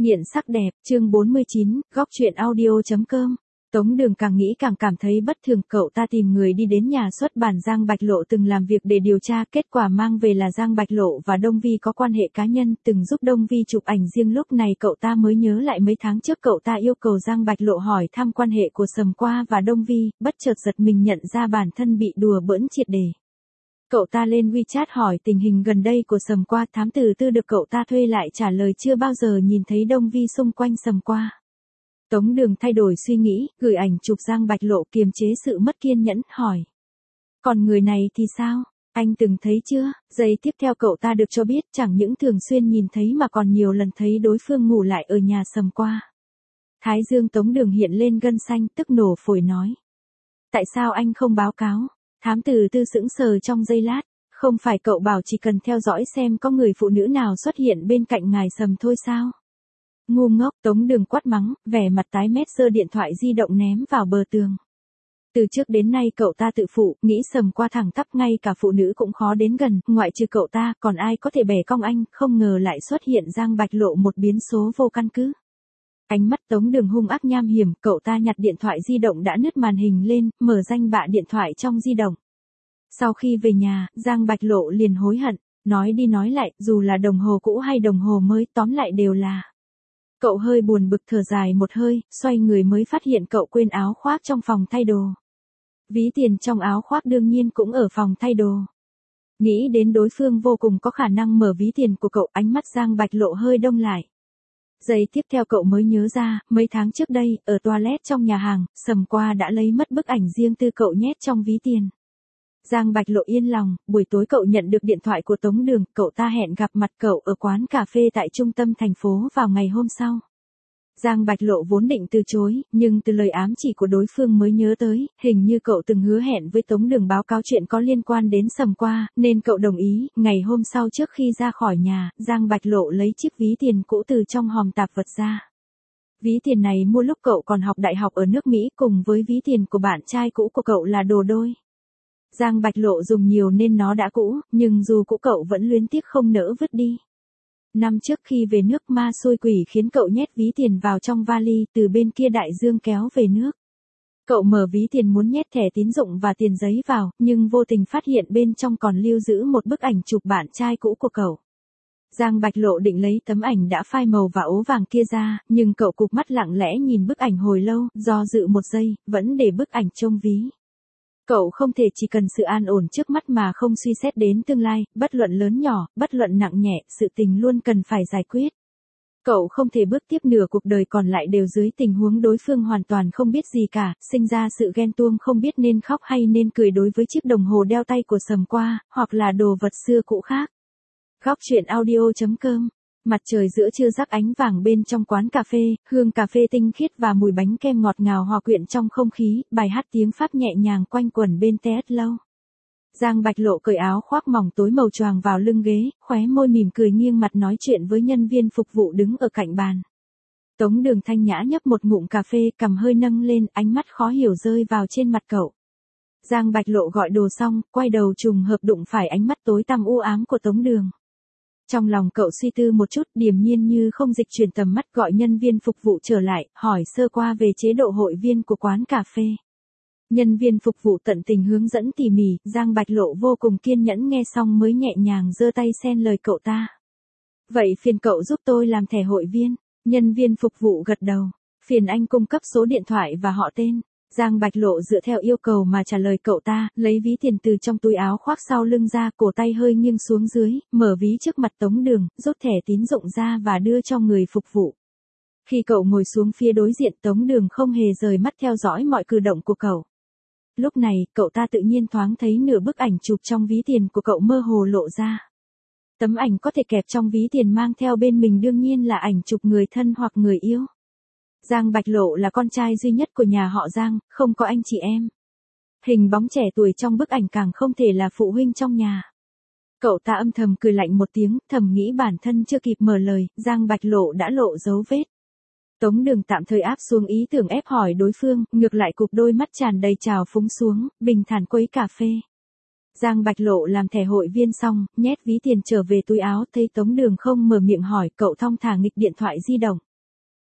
Nghiện sắc đẹp, chương 49, góc truyện audio.com. Tống Đường càng nghĩ càng cảm thấy bất thường, cậu ta tìm người đi đến nhà xuất bản Giang Bạch Lộ từng làm việc để điều tra, kết quả mang về là Giang Bạch Lộ và Đông Vi có quan hệ cá nhân, từng giúp Đông Vi chụp ảnh riêng. Lúc này cậu ta mới nhớ lại mấy tháng trước cậu ta yêu cầu Giang Bạch Lộ hỏi thăm quan hệ của Sầm Qua và Đông Vi, bất chợt giật mình nhận ra bản thân bị đùa bỡn triệt để. Cậu ta lên WeChat hỏi tình hình gần đây của Sầm Qua, thám tử Tư được cậu ta thuê lại trả lời chưa bao giờ nhìn thấy Đông Vi xung quanh Sầm Qua. Tống Đường thay đổi suy nghĩ, gửi ảnh chụp Giang Bạch Lộ kiềm chế sự mất kiên nhẫn, hỏi. Còn người này thì sao? Anh từng thấy chưa? Giây tiếp theo cậu ta được cho biết chẳng những thường xuyên nhìn thấy mà còn nhiều lần thấy đối phương ngủ lại ở nhà Sầm Qua. Thái dương Tống Đường hiện lên gân xanh, tức nổ phổi nói. Tại sao anh không báo cáo? Thám tử Tư sững sờ trong giây lát, không phải cậu bảo chỉ cần theo dõi xem có người phụ nữ nào xuất hiện bên cạnh ngài Sầm thôi sao? Ngu ngốc, Tống Đường quát mắng, vẻ mặt tái mét giơ điện thoại di động ném vào bờ tường. Từ trước đến nay cậu ta tự phụ, nghĩ Sầm Qua thẳng tắp ngay cả phụ nữ cũng khó đến gần, ngoại trừ cậu ta, còn ai có thể bẻ cong anh, không ngờ lại xuất hiện Giang Bạch Lộ một biến số vô căn cứ. Ánh mắt Tống Đường hung ác nham hiểm, cậu ta nhặt điện thoại di động đã nứt màn hình lên, mở danh bạ điện thoại trong di động. Sau khi về nhà, Giang Bạch Lộ liền hối hận, nói đi nói lại, dù là đồng hồ cũ hay đồng hồ mới, tóm lại đều là. Cậu hơi buồn bực thở dài một hơi, xoay người mới phát hiện cậu quên áo khoác trong phòng thay đồ. Ví tiền trong áo khoác đương nhiên cũng ở phòng thay đồ. Nghĩ đến đối phương vô cùng có khả năng mở ví tiền của cậu, ánh mắt Giang Bạch Lộ hơi đông lại. Giây tiếp theo cậu mới nhớ ra, mấy tháng trước đây, ở toilet trong nhà hàng, Sầm Qua đã lấy mất bức ảnh riêng tư cậu nhét trong ví tiền. Giang Bạch Lộ yên lòng, buổi tối cậu nhận được điện thoại của Tống Đường, cậu ta hẹn gặp mặt cậu ở quán cà phê tại trung tâm thành phố vào ngày hôm sau. Giang Bạch Lộ vốn định từ chối, nhưng từ lời ám chỉ của đối phương mới nhớ tới, hình như cậu từng hứa hẹn với Tống Đường báo cáo chuyện có liên quan đến Sầm Qua, nên cậu đồng ý. Ngày hôm sau trước khi ra khỏi nhà, Giang Bạch Lộ lấy chiếc ví tiền cũ từ trong hòm tạp vật ra. Ví tiền này mua lúc cậu còn học đại học ở nước Mỹ, cùng với ví tiền của bạn trai cũ của cậu là đồ đôi. Giang Bạch Lộ dùng nhiều nên nó đã cũ, nhưng dù cũ cậu vẫn luyến tiếc không nỡ vứt đi. Năm trước khi về nước, ma xui quỷ khiến cậu nhét ví tiền vào trong vali, từ bên kia đại dương kéo về nước. Cậu mở ví tiền muốn nhét thẻ tín dụng và tiền giấy vào, nhưng vô tình phát hiện bên trong còn lưu giữ một bức ảnh chụp bạn trai cũ của cậu. Giang Bạch Lộ định lấy tấm ảnh đã phai màu và ố vàng kia ra, nhưng cậu cụp mắt lặng lẽ nhìn bức ảnh hồi lâu, do dự một giây, vẫn để bức ảnh trông ví. Cậu không thể chỉ cần sự an ổn trước mắt mà không suy xét đến tương lai, bất luận lớn nhỏ, bất luận nặng nhẹ, sự tình luôn cần phải giải quyết. Cậu không thể bước tiếp nửa cuộc đời còn lại đều dưới tình huống đối phương hoàn toàn không biết gì cả, sinh ra sự ghen tuông không biết nên khóc hay nên cười đối với chiếc đồng hồ đeo tay của Sầm Qua, hoặc là đồ vật xưa cũ khác. Góc truyện audio.com. Mặt trời giữa trưa rắc ánh vàng bên trong quán cà phê, hương cà phê tinh khiết và mùi bánh kem ngọt ngào hòa quyện trong không khí, bài hát tiếng Pháp nhẹ nhàng quanh quẩn bên TS lâu. Giang Bạch Lộ cởi áo khoác mỏng tối màu choàng vào lưng ghế, khóe môi mỉm cười nghiêng mặt nói chuyện với nhân viên phục vụ đứng ở cạnh bàn. Tống Đường thanh nhã nhấp một ngụm cà phê, cằm hơi nâng lên, ánh mắt khó hiểu rơi vào trên mặt cậu. Giang Bạch Lộ gọi đồ xong, quay đầu trùng hợp đụng phải ánh mắt tối tăm u ám của Tống Đường. Trong lòng cậu suy tư một chút, điềm nhiên như không dịch chuyển tầm mắt gọi nhân viên phục vụ trở lại, hỏi sơ qua về chế độ hội viên của quán cà phê. Nhân viên phục vụ tận tình hướng dẫn tỉ mỉ, Giang Bạch Lộ vô cùng kiên nhẫn nghe xong mới nhẹ nhàng giơ tay xen lời cậu ta. Vậy phiền cậu giúp tôi làm thẻ hội viên. Nhân viên phục vụ gật đầu. Phiền anh cung cấp số điện thoại và họ tên. Giang Bạch Lộ dựa theo yêu cầu mà trả lời cậu ta, lấy ví tiền từ trong túi áo khoác sau lưng ra, cổ tay hơi nghiêng xuống dưới, mở ví trước mặt Tống Đường, rút thẻ tín dụng ra và đưa cho người phục vụ. Khi cậu ngồi xuống phía đối diện, Tống Đường không hề rời mắt theo dõi mọi cử động của cậu. Lúc này, cậu ta tự nhiên thoáng thấy nửa bức ảnh chụp trong ví tiền của cậu mơ hồ lộ ra. Tấm ảnh có thể kẹp trong ví tiền mang theo bên mình đương nhiên là ảnh chụp người thân hoặc người yêu. Giang Bạch Lộ là con trai duy nhất của nhà họ Giang, không có anh chị em. Hình bóng trẻ tuổi trong bức ảnh càng không thể là phụ huynh trong nhà. Cậu ta âm thầm cười lạnh một tiếng, thầm nghĩ bản thân chưa kịp mở lời, Giang Bạch Lộ đã lộ dấu vết. Tống Đường tạm thời áp xuống ý tưởng ép hỏi đối phương, ngược lại cụp đôi mắt tràn đầy trào phúng xuống, bình thản quấy cà phê. Giang Bạch Lộ làm thẻ hội viên xong, nhét ví tiền trở về túi áo, thấy Tống Đường không mở miệng hỏi, cậu thong thả nghịch điện thoại di động.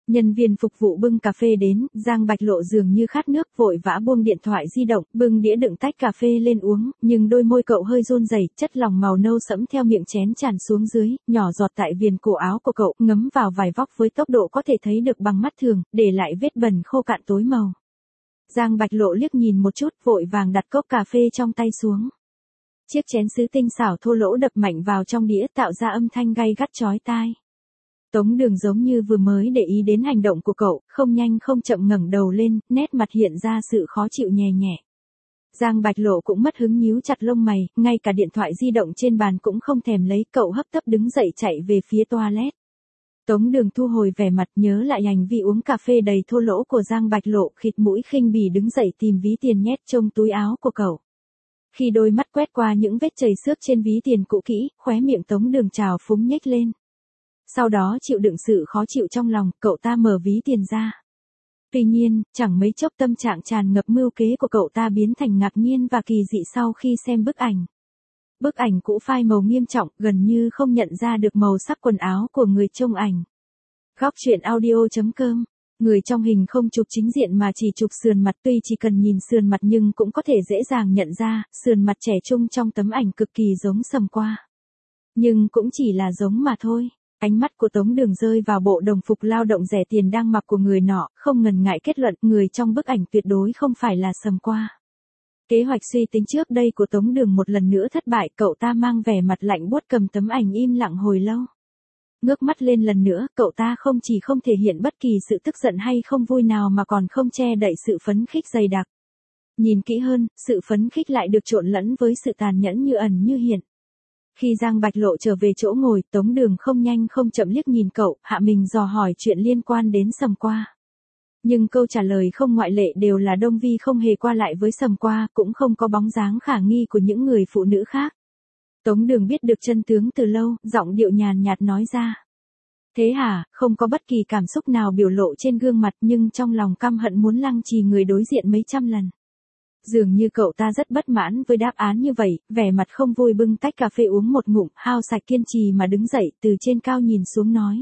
Nhân viên phục vụ bưng cà phê đến, Giang Bạch Lộ dường như khát nước, vội vã buông điện thoại di động, bưng đĩa đựng tách cà phê lên uống, nhưng đôi môi cậu hơi run rẩy, chất lỏng màu nâu sẫm theo miệng chén tràn xuống dưới, nhỏ giọt tại viền cổ áo của cậu, ngấm vào vải vóc với tốc độ có thể thấy được bằng mắt thường, để lại vết bẩn khô cạn tối màu. Giang Bạch Lộ liếc nhìn một chút, vội vàng đặt cốc cà phê trong tay xuống. Chiếc chén sứ tinh xảo thô lỗ đập mạnh vào trong đĩa tạo ra âm thanh gay gắt chói tai. Tống Đường giống như vừa mới để ý đến hành động của cậu, không nhanh không chậm ngẩng đầu lên, nét mặt hiện ra sự khó chịu nhè nhẹ. Giang Bạch Lộ cũng mất hứng nhíu chặt lông mày, ngay cả điện thoại di động trên bàn cũng không thèm lấy, cậu hấp tấp đứng dậy chạy về phía toilet. Tống Đường thu hồi vẻ mặt, nhớ lại hành vi uống cà phê đầy thô lỗ của Giang Bạch Lộ, khịt mũi khinh bỉ đứng dậy tìm ví tiền nhét trong túi áo của cậu. Khi đôi mắt quét qua những vết chảy xước trên ví tiền cũ kỹ, khóe miệng Tống Đường trào phúng nhếch lên. Sau đó chịu đựng sự khó chịu trong lòng, cậu ta mở ví tiền ra. Tuy nhiên, chẳng mấy chốc tâm trạng tràn ngập mưu kế của cậu ta biến thành ngạc nhiên và kỳ dị sau khi xem bức ảnh. Bức ảnh cũ phai màu nghiêm trọng, gần như không nhận ra được màu sắc quần áo của người trong ảnh. Góc truyện audio.com. Người trong hình không chụp chính diện mà chỉ chụp sườn mặt, tuy chỉ cần nhìn sườn mặt nhưng cũng có thể dễ dàng nhận ra, sườn mặt trẻ trung trong tấm ảnh cực kỳ giống Sầm Qua. Nhưng cũng chỉ là giống mà thôi. Ánh mắt của Tống Đường rơi vào bộ đồng phục lao động rẻ tiền đang mặc của người nọ, không ngần ngại kết luận người trong bức ảnh tuyệt đối không phải là Sầm Qua. Kế hoạch suy tính trước đây của Tống Đường một lần nữa thất bại, cậu ta mang vẻ mặt lạnh buốt cầm tấm ảnh im lặng hồi lâu. Ngước mắt lên lần nữa, cậu ta không chỉ không thể hiện bất kỳ sự tức giận hay không vui nào mà còn không che đậy sự phấn khích dày đặc. Nhìn kỹ hơn, sự phấn khích lại được trộn lẫn với sự tàn nhẫn như ẩn như hiện. Khi Giang Bạch Lộ trở về chỗ ngồi, Tống Đường không nhanh không chậm liếc nhìn cậu, hạ mình dò hỏi chuyện liên quan đến Sầm Qua. Nhưng câu trả lời không ngoại lệ đều là Đông Vi không hề qua lại với Sầm Qua, cũng không có bóng dáng khả nghi của những người phụ nữ khác. Tống Đường biết được chân tướng từ lâu, giọng điệu nhàn nhạt nói ra. Thế hả, không có bất kỳ cảm xúc nào biểu lộ trên gương mặt nhưng trong lòng căm hận muốn lăng trì người đối diện mấy trăm lần. Dường như cậu ta rất bất mãn với đáp án như vậy, vẻ mặt không vui bưng tách cà phê uống một ngụm, hao sạch kiên trì mà đứng dậy từ trên cao nhìn xuống nói.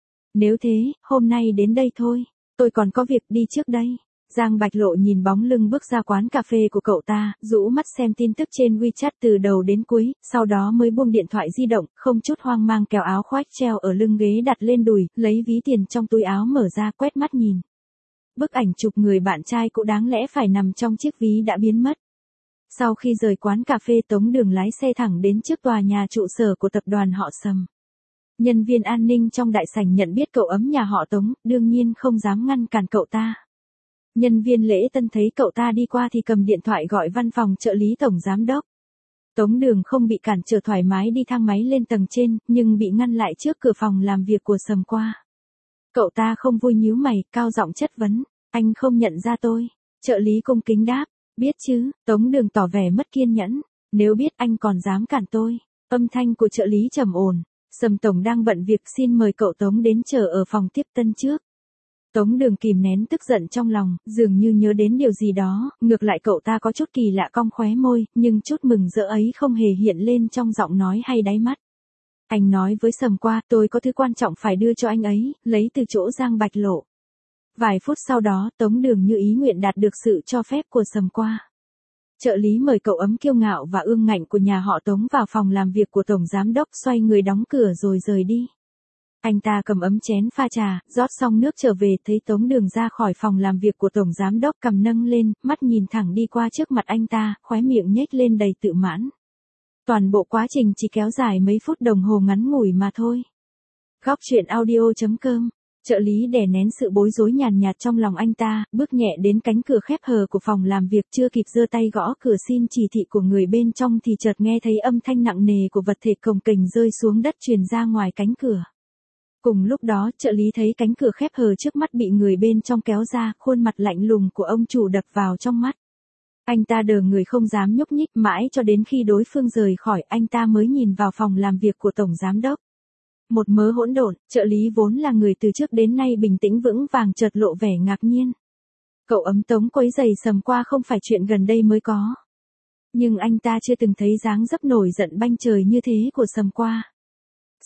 Nếu thế, hôm nay đến đây thôi, tôi còn có việc đi trước đây. Giang Bạch Lộ nhìn bóng lưng bước ra quán cà phê của cậu ta, rũ mắt xem tin tức trên WeChat từ đầu đến cuối, sau đó mới buông điện thoại di động, không chút hoang mang kéo áo khoác treo ở lưng ghế đặt lên đùi, lấy ví tiền trong túi áo mở ra quét mắt nhìn. Bức ảnh chụp người bạn trai cũ đáng lẽ phải nằm trong chiếc ví đã biến mất. Sau khi rời quán cà phê, Tống Đường lái xe thẳng đến trước tòa nhà trụ sở của tập đoàn họ Sầm. Nhân viên an ninh trong đại sảnh nhận biết cậu ấm nhà họ Tống, đương nhiên không dám ngăn cản cậu ta. Nhân viên lễ tân thấy cậu ta đi qua thì cầm điện thoại gọi văn phòng trợ lý tổng giám đốc. Tống Đường không bị cản trở thoải mái đi thang máy lên tầng trên, nhưng bị ngăn lại trước cửa phòng làm việc của Sầm Qua. Cậu ta không vui nhíu mày, cao giọng chất vấn, anh không nhận ra tôi. Trợ lý cung kính đáp, biết chứ. Tống Đường tỏ vẻ mất kiên nhẫn, nếu biết anh còn dám cản tôi. Âm thanh của trợ lý trầm ổn, Sầm tổng đang bận việc, xin mời cậu Tống đến chờ ở phòng tiếp tân trước. Tống Đường kìm nén tức giận trong lòng, dường như nhớ đến điều gì đó, ngược lại cậu ta có chút kỳ lạ cong khóe môi, nhưng chút mừng rỡ ấy không hề hiện lên trong giọng nói hay đáy mắt. Anh nói với Sầm Qua, tôi có thứ quan trọng phải đưa cho anh ấy, lấy từ chỗ Giang Bạch Lộ. Vài phút sau đó, Tống Đường như ý nguyện đạt được sự cho phép của Sầm Qua. Trợ lý mời cậu ấm kiêu ngạo và ương ngạnh của nhà họ Tống vào phòng làm việc của tổng giám đốc, xoay người đóng cửa rồi rời đi. Anh ta cầm ấm chén pha trà, rót xong nước trở về, thấy Tống Đường ra khỏi phòng làm việc của tổng giám đốc, cầm nâng lên, mắt nhìn thẳng đi qua trước mặt anh ta, khóe miệng nhếch lên đầy tự mãn. Toàn bộ quá trình chỉ kéo dài mấy phút đồng hồ ngắn ngủi mà thôi. Góc truyện audio.com. Trợ lý đè nén sự bối rối nhàn nhạt trong lòng anh ta, bước nhẹ đến cánh cửa khép hờ của phòng làm việc, chưa kịp giơ tay gõ cửa xin chỉ thị của người bên trong thì chợt nghe thấy âm thanh nặng nề của vật thể cồng kềnh rơi xuống đất truyền ra ngoài cánh cửa. Cùng lúc đó, trợ lý thấy cánh cửa khép hờ trước mắt bị người bên trong kéo ra, khuôn mặt lạnh lùng của ông chủ đập vào trong mắt. Anh ta đờ người không dám nhúc nhích, mãi cho đến khi đối phương rời khỏi, anh ta mới nhìn vào phòng làm việc của tổng giám đốc. Một mớ hỗn độn, trợ lý vốn là người từ trước đến nay bình tĩnh vững vàng chợt lộ vẻ ngạc nhiên. Cậu ấm Tống quấy giày Sầm Qua không phải chuyện gần đây mới có. Nhưng anh ta chưa từng thấy dáng dấp nổi giận banh trời như thế của Sầm Qua.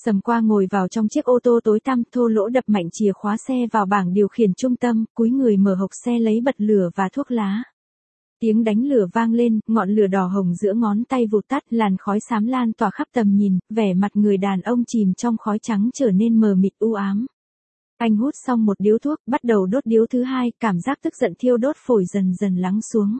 Sầm Qua ngồi vào trong chiếc ô tô tối tăm, thô lỗ đập mạnh chìa khóa xe vào bảng điều khiển trung tâm, cúi người mở hộc xe lấy bật lửa và thuốc lá. Tiếng đánh lửa vang lên, ngọn lửa đỏ hồng giữa ngón tay vụt tắt, làn khói xám lan tỏa khắp tầm nhìn, vẻ mặt người đàn ông chìm trong khói trắng trở nên mờ mịt u ám. Anh hút xong một điếu thuốc, bắt đầu đốt điếu thứ hai, cảm giác tức giận thiêu đốt phổi dần dần lắng xuống.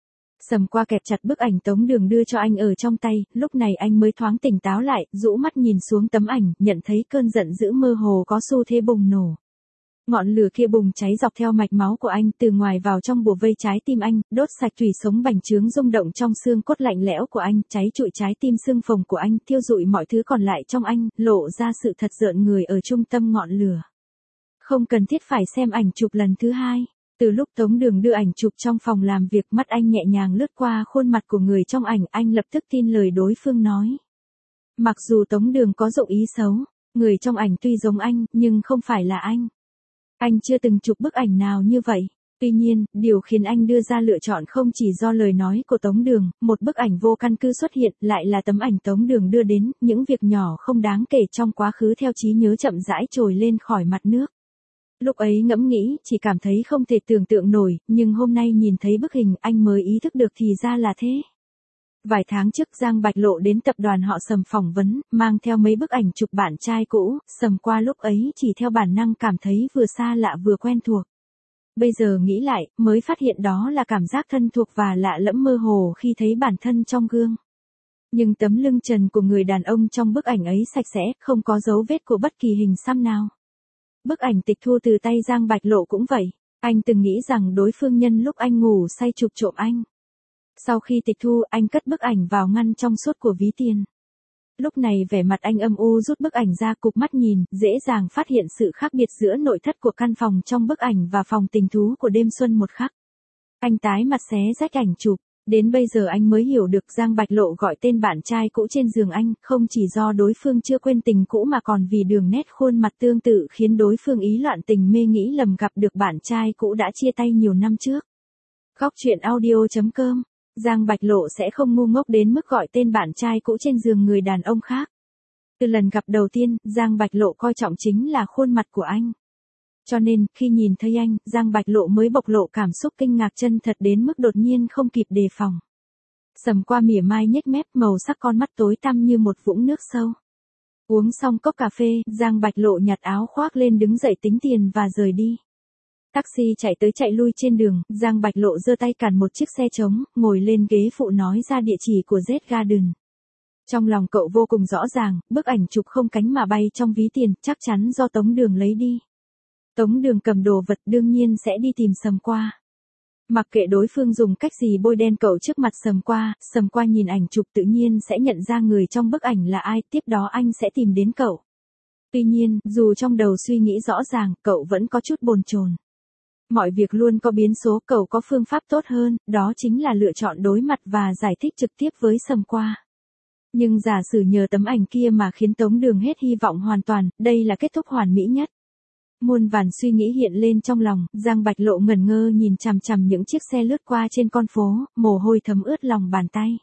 Sầm Qua kẹp chặt bức ảnh Tống Đường đưa cho anh ở trong tay, lúc này anh mới thoáng tỉnh táo lại, rũ mắt nhìn xuống tấm ảnh, nhận thấy cơn giận dữ mơ hồ có xu thế bùng nổ. Ngọn lửa kia bùng cháy dọc theo mạch máu của anh, từ ngoài vào trong bùa vây trái tim anh, đốt sạch tủy sống bành trướng rung động trong xương cốt lạnh lẽo của anh, cháy trụi trái tim xương phồng của anh, thiêu rụi mọi thứ còn lại trong anh, lộ ra sự thật rợn người ở trung tâm ngọn lửa. Không cần thiết phải xem ảnh chụp lần thứ hai. Từ lúc Tống Đường đưa ảnh chụp trong phòng làm việc, mắt anh nhẹ nhàng lướt qua khuôn mặt của người trong ảnh, anh lập tức tin lời đối phương nói. Mặc dù Tống Đường có dụng ý xấu, người trong ảnh tuy giống anh, nhưng không phải là anh. Anh chưa từng chụp bức ảnh nào như vậy. Tuy nhiên, điều khiến anh đưa ra lựa chọn không chỉ do lời nói của Tống Đường, một bức ảnh vô căn cứ xuất hiện, lại là tấm ảnh Tống Đường đưa đến, những việc nhỏ không đáng kể trong quá khứ theo trí nhớ chậm rãi trồi lên khỏi mặt nước. Lúc ấy ngẫm nghĩ, chỉ cảm thấy không thể tưởng tượng nổi, nhưng hôm nay nhìn thấy bức hình anh mới ý thức được thì ra là thế. Vài tháng trước Giang Bạch Lộ đến tập đoàn họ Sầm phỏng vấn, mang theo mấy bức ảnh chụp bạn trai cũ, Sầm Qua lúc ấy chỉ theo bản năng cảm thấy vừa xa lạ vừa quen thuộc. Bây giờ nghĩ lại, mới phát hiện đó là cảm giác thân thuộc và lạ lẫm mơ hồ khi thấy bản thân trong gương. Nhưng tấm lưng trần của người đàn ông trong bức ảnh ấy sạch sẽ, không có dấu vết của bất kỳ hình xăm nào. Bức ảnh tịch thu từ tay Giang Bạch Lộ cũng vậy, anh từng nghĩ rằng đối phương nhân lúc anh ngủ say chụp trộm anh. Sau khi tịch thu, anh cất bức ảnh vào ngăn trong suốt của ví tiền. Lúc này vẻ mặt anh âm u rút bức ảnh ra, cụp mắt nhìn, dễ dàng phát hiện sự khác biệt giữa nội thất của căn phòng trong bức ảnh và phòng tình thú của đêm xuân một khắc. Anh tái mặt xé rách ảnh chụp. Đến bây giờ anh mới hiểu được Giang Bạch Lộ gọi tên bạn trai cũ trên giường anh, không chỉ do đối phương chưa quên tình cũ mà còn vì đường nét khuôn mặt tương tự khiến đối phương ý loạn tình mê nghĩ lầm gặp được bạn trai cũ đã chia tay nhiều năm trước. Góc truyện audio.com. Giang Bạch Lộ sẽ không ngu ngốc đến mức gọi tên bạn trai cũ trên giường người đàn ông khác. Từ lần gặp đầu tiên, Giang Bạch Lộ coi trọng chính là khuôn mặt của anh. Cho nên, khi nhìn thấy anh, Giang Bạch Lộ mới bộc lộ cảm xúc kinh ngạc chân thật đến mức đột nhiên không kịp đề phòng. Sầm Qua mỉa mai nhếch mép, màu sắc con mắt tối tăm như một vũng nước sâu. Uống xong cốc cà phê, Giang Bạch Lộ nhặt áo khoác lên đứng dậy tính tiền và rời đi. Taxi chạy tới chạy lui trên đường, Giang Bạch Lộ giơ tay cản một chiếc xe trống, ngồi lên ghế phụ nói ra địa chỉ của Z Garden. Trong lòng cậu vô cùng rõ ràng, bức ảnh chụp không cánh mà bay trong ví tiền, chắc chắn do Tống Đường lấy đi. Tống Đường cầm đồ vật đương nhiên sẽ đi tìm Sầm Qua. Mặc kệ đối phương dùng cách gì bôi đen cậu trước mặt Sầm Qua nhìn ảnh chụp tự nhiên sẽ nhận ra người trong bức ảnh là ai, tiếp đó anh sẽ tìm đến cậu. Tuy nhiên, dù trong đầu suy nghĩ rõ ràng, cậu vẫn có chút bồn chồn. Mọi việc luôn có biến số, cậu có phương pháp tốt hơn, đó chính là lựa chọn đối mặt và giải thích trực tiếp với Sầm Qua. Nhưng giả sử nhờ tấm ảnh kia mà khiến Tống Đường hết hy vọng hoàn toàn, đây là kết thúc hoàn mỹ nhất. Muôn vàn suy nghĩ hiện lên trong lòng, Giang Bạch Lộ ngẩn ngơ nhìn chằm chằm những chiếc xe lướt qua trên con phố, mồ hôi thấm ướt lòng bàn tay.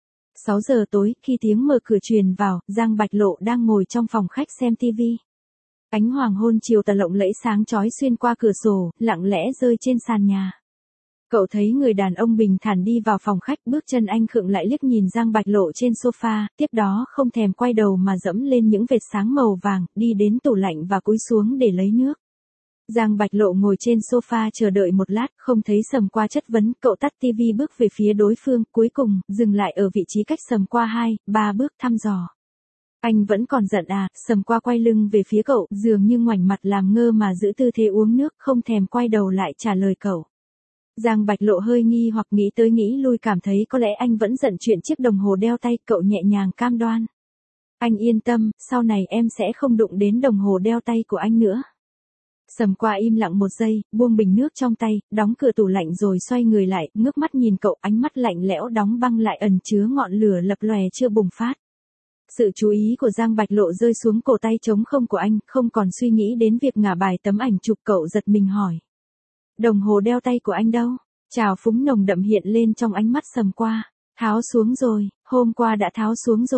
6 giờ tối, khi tiếng mở cửa truyền vào, Giang Bạch Lộ đang ngồi trong phòng khách xem TV. Ánh hoàng hôn chiều tà lộng lẫy sáng chói xuyên qua cửa sổ, lặng lẽ rơi trên sàn nhà. Cậu thấy người đàn ông bình thản đi vào phòng khách, bước chân anh khựng lại liếc nhìn Giang Bạch Lộ trên sofa, tiếp đó không thèm quay đầu mà dẫm lên những vệt sáng màu vàng, đi đến tủ lạnh và cúi xuống để lấy nước. Giang Bạch Lộ ngồi trên sofa chờ đợi một lát, không thấy Sầm Qua chất vấn, cậu tắt tivi bước về phía đối phương, cuối cùng, dừng lại ở vị trí cách Sầm Qua 2-3 bước thăm dò. Anh vẫn còn giận à? Sầm Qua quay lưng về phía cậu, dường như ngoảnh mặt làm ngơ mà giữ tư thế uống nước, không thèm quay đầu lại trả lời cậu. Giang Bạch Lộ hơi nghi hoặc nghĩ tới nghĩ lui, cảm thấy có lẽ anh vẫn giận chuyện chiếc đồng hồ đeo tay, cậu nhẹ nhàng cam đoan. Anh yên tâm, sau này em sẽ không đụng đến đồng hồ đeo tay của anh nữa. Sầm Qua im lặng một giây, buông bình nước trong tay, đóng cửa tủ lạnh rồi xoay người lại, ngước mắt nhìn cậu, ánh mắt lạnh lẽo đóng băng lại ẩn chứa ngọn lửa lập lòe chưa bùng phát. Sự chú ý của Giang Bạch Lộ rơi xuống cổ tay trống không của anh, không còn suy nghĩ đến việc ngả bài tấm ảnh chụp, cậu giật mình hỏi. Đồng hồ đeo tay của anh đâu? Trào phúng nồng đậm hiện lên trong ánh mắt Sầm Qua. Tháo xuống rồi, hôm qua đã tháo xuống rồi.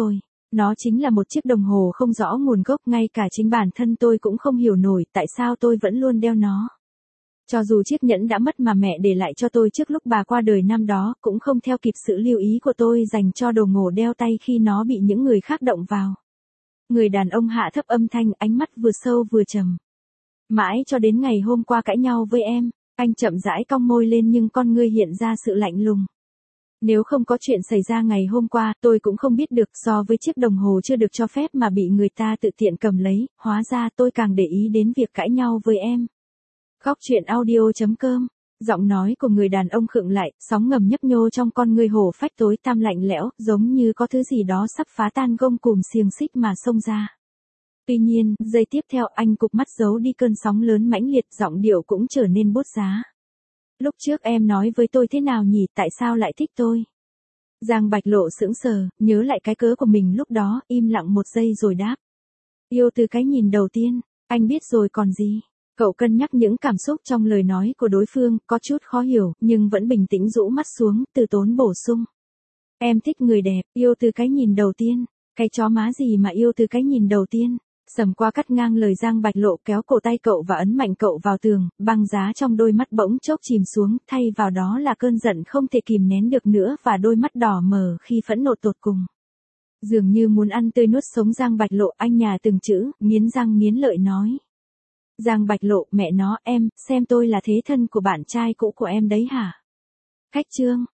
Nó chính là một chiếc đồng hồ không rõ nguồn gốc, ngay cả chính bản thân tôi cũng không hiểu nổi tại sao tôi vẫn luôn đeo nó. Cho dù chiếc nhẫn đã mất mà mẹ để lại cho tôi trước lúc bà qua đời năm đó, cũng không theo kịp sự lưu ý của tôi dành cho đồ ngổ đeo tay khi nó bị những người khác động vào. Người đàn ông hạ thấp âm thanh, ánh mắt vừa sâu vừa trầm. Mãi cho đến ngày hôm qua cãi nhau với em, anh chậm rãi cong môi lên nhưng con ngươi hiện ra sự lạnh lùng. Nếu không có chuyện xảy ra ngày hôm qua, tôi cũng không biết được, so với chiếc đồng hồ chưa được cho phép mà bị người ta tự tiện cầm lấy, hóa ra tôi càng để ý đến việc cãi nhau với em. Góc truyện audio.com. Giọng nói của người đàn ông khựng lại, sóng ngầm nhấp nhô trong con ngươi hổ phách tối tăm lạnh lẽo, giống như có thứ gì đó sắp phá tan gông cùm xiềng xích mà xông ra. Tuy nhiên, giây tiếp theo anh cụp mắt giấu đi cơn sóng lớn mãnh liệt, giọng điệu cũng trở nên bút giá. Lúc trước em nói với tôi thế nào nhỉ, tại sao lại thích tôi? Giang Bạch Lộ sững sờ, nhớ lại cái cớ của mình lúc đó, im lặng một giây rồi đáp. Yêu từ cái nhìn đầu tiên, anh biết rồi còn gì. Cậu cân nhắc những cảm xúc trong lời nói của đối phương, có chút khó hiểu, nhưng vẫn bình tĩnh rũ mắt xuống, từ tốn bổ sung. Em thích người đẹp, yêu từ cái nhìn đầu tiên. Cái chó má gì mà yêu từ cái nhìn đầu tiên? Sầm qua cắt ngang lời Giang Bạch Lộ, kéo cổ tay cậu và ấn mạnh cậu vào tường, băng giá trong đôi mắt bỗng chốc chìm xuống, thay vào đó là cơn giận không thể kìm nén được nữa và đôi mắt đỏ mờ khi phẫn nộ tột cùng. Dường như muốn ăn tươi nuốt sống Giang Bạch Lộ, anh nhả từng chữ, nghiến răng nghiến lợi nói. Giang Bạch Lộ, mẹ nó, em, xem tôi là thế thân của bạn trai cũ của em đấy hả? Khách trương.